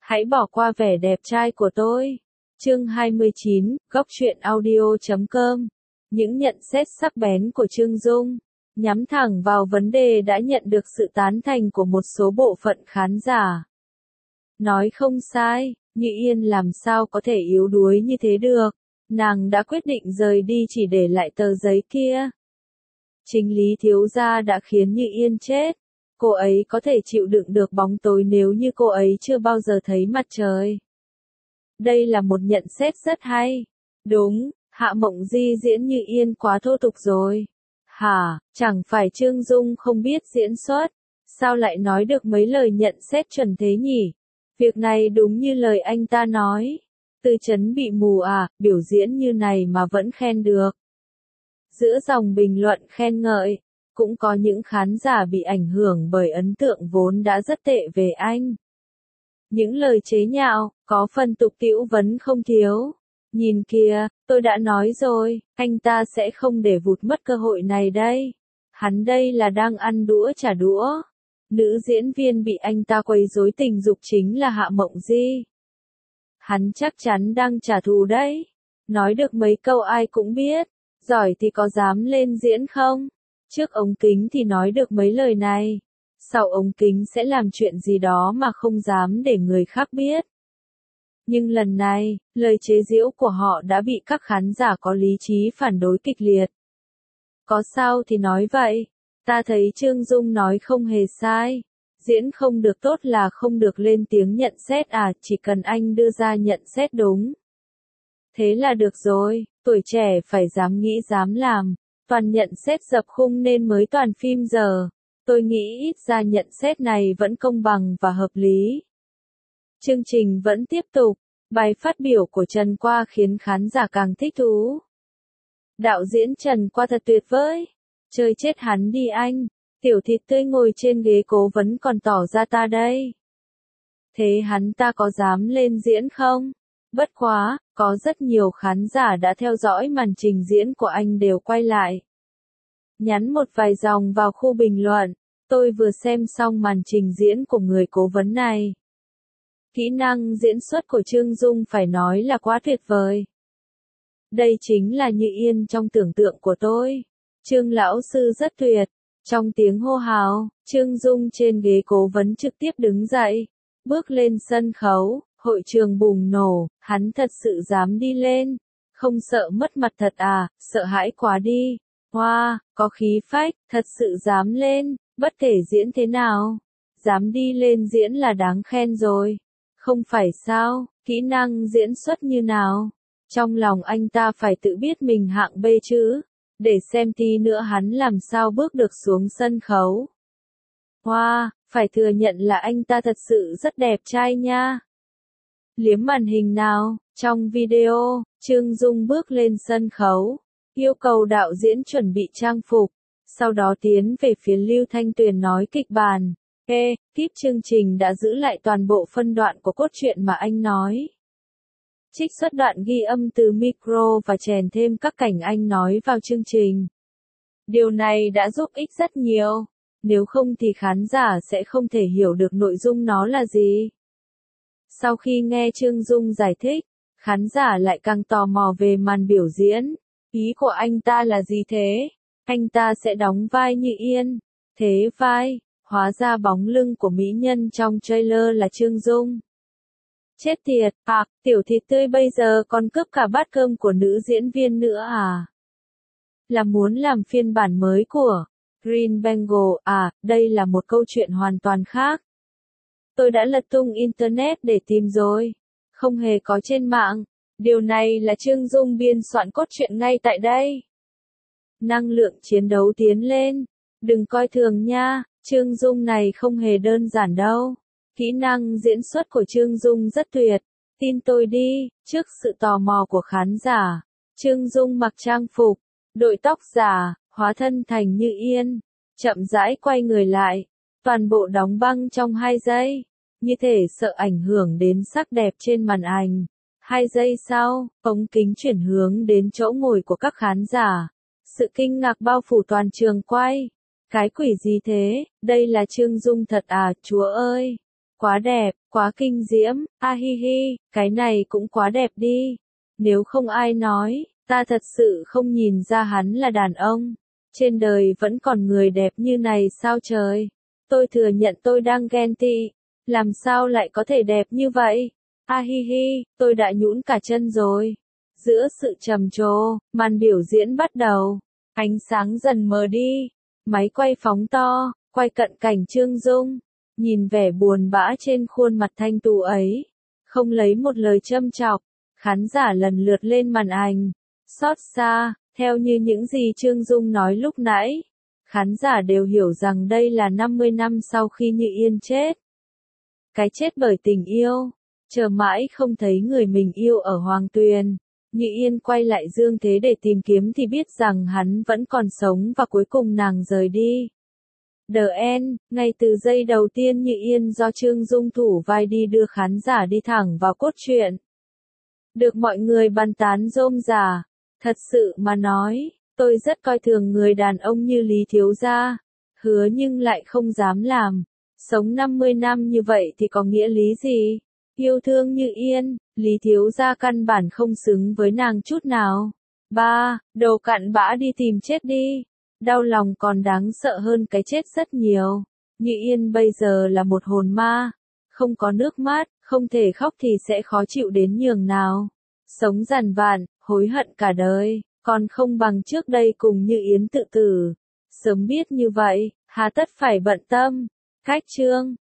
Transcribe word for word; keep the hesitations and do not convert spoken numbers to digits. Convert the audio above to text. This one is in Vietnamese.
Hãy bỏ qua vẻ đẹp trai của tôi. Chương hai mươi chín, góc truyện audio chấm com. Những nhận xét sắc bén của Trương Dung, nhắm thẳng vào vấn đề đã nhận được sự tán thành của một số bộ phận khán giả. Nói không sai, Như Yên làm sao có thể yếu đuối như thế được, nàng đã quyết định rời đi chỉ để lại tờ giấy kia. Chính Lý thiếu gia đã khiến Như Yên chết. Cô ấy có thể chịu đựng được bóng tối nếu như cô ấy chưa bao giờ thấy mặt trời. Đây là một nhận xét rất hay. Đúng, Hạ Mộng Di diễn Như Yên quá thô tục rồi. Hả, chẳng phải Trương Dung không biết diễn xuất, sao lại nói được mấy lời nhận xét chuẩn thế nhỉ? Việc này đúng như lời anh ta nói. Tư Chấn bị mù à, biểu diễn như này mà vẫn khen được. Giữa dòng bình luận khen ngợi, cũng có những khán giả bị ảnh hưởng bởi ấn tượng vốn đã rất tệ về anh. Những lời chế nhạo, có phần tục tĩu vấn không thiếu. Nhìn kìa, tôi đã nói rồi, anh ta sẽ không để vụt mất cơ hội này đây. Hắn đây là đang ăn đũa trả đũa. Nữ diễn viên bị anh ta quấy rối tình dục chính là Hạ Mộng Di. Hắn chắc chắn đang trả thù đấy. Nói được mấy câu ai cũng biết, giỏi thì có dám lên diễn không? Trước ống kính thì nói được mấy lời này, sau ống kính sẽ làm chuyện gì đó mà không dám để người khác biết. Nhưng lần này, lời chế giễu của họ đã bị các khán giả có lý trí phản đối kịch liệt. Có sao thì nói vậy, ta thấy Trương Dung nói không hề sai. Diễn không được tốt là không được lên tiếng nhận xét à, chỉ cần anh đưa ra nhận xét đúng. Thế là được rồi, tuổi trẻ phải dám nghĩ dám làm. Toàn nhận xét dập khung nên mới toàn phim giờ. Tôi nghĩ ít ra nhận xét này vẫn công bằng và hợp lý. Chương trình vẫn tiếp tục. Bài phát biểu của Trần Qua khiến khán giả càng thích thú. Đạo diễn Trần Qua thật tuyệt vời. Chơi chết hắn đi anh. Tiểu thịt tươi ngồi trên ghế cố vấn còn tỏ ra ta đây. Thế hắn ta có dám lên diễn không? Bất quá, có rất nhiều khán giả đã theo dõi màn trình diễn của anh đều quay lại. Nhắn một vài dòng vào khu bình luận, tôi vừa xem xong màn trình diễn của người cố vấn này. Kỹ năng diễn xuất của Trương Dung phải nói là quá tuyệt vời. Đây chính là Như Yên trong tưởng tượng của tôi. Trương lão sư rất tuyệt. Trong tiếng hô hào, Trương Dung trên ghế cố vấn trực tiếp đứng dậy, bước lên sân khấu. Hội trường bùng nổ, hắn thật sự dám đi lên, không sợ mất mặt thật à, sợ hãi quá đi. Hoa, wow, có khí phách, thật sự dám lên, bất kể diễn thế nào, dám đi lên diễn là đáng khen rồi. Không phải sao, kỹ năng diễn xuất như nào? Trong lòng anh ta phải tự biết mình hạng B chứ, để xem tí nữa hắn làm sao bước được xuống sân khấu. Hoa, wow, phải thừa nhận là anh ta thật sự rất đẹp trai nha. Liếm màn hình nào, trong video, Trương Dung bước lên sân khấu, yêu cầu đạo diễn chuẩn bị trang phục, sau đó tiến về phía Lưu Thanh Tuyền nói kịch bản. Ê, kíp chương trình đã giữ lại toàn bộ phân đoạn của cốt truyện mà anh nói. Trích xuất đoạn ghi âm từ micro và chèn thêm các cảnh anh nói vào chương trình. Điều này đã giúp ích rất nhiều, nếu không thì khán giả sẽ không thể hiểu được nội dung nó là gì. Sau khi nghe Trương Dung giải thích, khán giả lại càng tò mò về màn biểu diễn. Ý của anh ta là gì thế? Anh ta sẽ đóng vai Như Yên. Thế vai, hóa ra bóng lưng của mỹ nhân trong trailer là Trương Dung. Chết tiệt, à, tiểu thịt tươi bây giờ còn cướp cả bát cơm của nữ diễn viên nữa à? Là muốn làm phiên bản mới của Green Bengal à, đây là một câu chuyện hoàn toàn khác. Tôi đã lật tung internet để tìm rồi, không hề có trên mạng. Điều này là Trương Dung biên soạn cốt truyện ngay tại đây. Năng lượng chiến đấu tiến lên, đừng coi thường nha, Trương Dung này không hề đơn giản đâu. Kỹ năng diễn xuất của Trương Dung rất tuyệt, tin tôi đi. Trước sự tò mò của khán giả, Trương Dung mặc trang phục, đội tóc giả, hóa thân thành Như Yên, chậm rãi quay người lại. Toàn bộ đóng băng trong hai giây, như thể sợ ảnh hưởng đến sắc đẹp trên màn ảnh. Hai giây sau, ống kính chuyển hướng đến chỗ ngồi của các khán giả. Sự kinh ngạc bao phủ toàn trường quay. Cái quỷ gì thế, đây là Trương Dung thật à, chúa ơi. quá đẹp, quá kinh diễm, a hi hi, cái này cũng quá đẹp đi. Nếu không ai nói, ta thật sự không nhìn ra hắn là đàn ông. Trên đời vẫn còn người đẹp như này sao trời? Tôi thừa nhận tôi đang ghen tị. Làm sao lại có thể đẹp như vậy? A hi hi, tôi đã nhũn cả chân rồi. Giữa sự trầm trồ, màn biểu diễn bắt đầu. Ánh sáng dần mờ đi. Máy quay phóng to, quay cận cảnh Trương Dung. Nhìn vẻ buồn bã trên khuôn mặt thanh tú ấy. Không lấy một lời châm chọc. Khán giả lần lượt lên màn ảnh. Xót xa, theo như những gì Trương Dung nói lúc nãy. Khán giả đều hiểu rằng đây là năm mươi năm sau khi Như Yên chết. Cái chết bởi tình yêu. Chờ mãi không thấy người mình yêu ở Hoàng Tuyền. Như Yên quay lại Dương Thế để tìm kiếm thì biết rằng hắn vẫn còn sống và cuối cùng nàng rời đi. The End, ngay từ giây đầu tiên Như Yên do Trương Dung thủ vai đi đưa khán giả đi thẳng vào cốt truyện. Được mọi người bàn tán rôm rả. Thật sự mà nói, tôi rất coi thường người đàn ông như Lý Thiếu Gia. Hứa nhưng lại không dám làm. Sống năm mươi năm như vậy thì có nghĩa lý gì? Yêu thương Như Yên, Lý Thiếu Gia căn bản không xứng với nàng chút nào. Ba, đồ cặn bã đi tìm chết đi. Đau lòng còn đáng sợ hơn cái chết rất nhiều. Như Yên bây giờ là một hồn ma. Không có nước mắt, không thể khóc thì sẽ khó chịu đến nhường nào. Sống dằn vặt, hối hận cả đời, còn không bằng trước đây cùng Như Yến tự tử. Sớm biết như vậy, hà tất phải bận tâm. Cách chương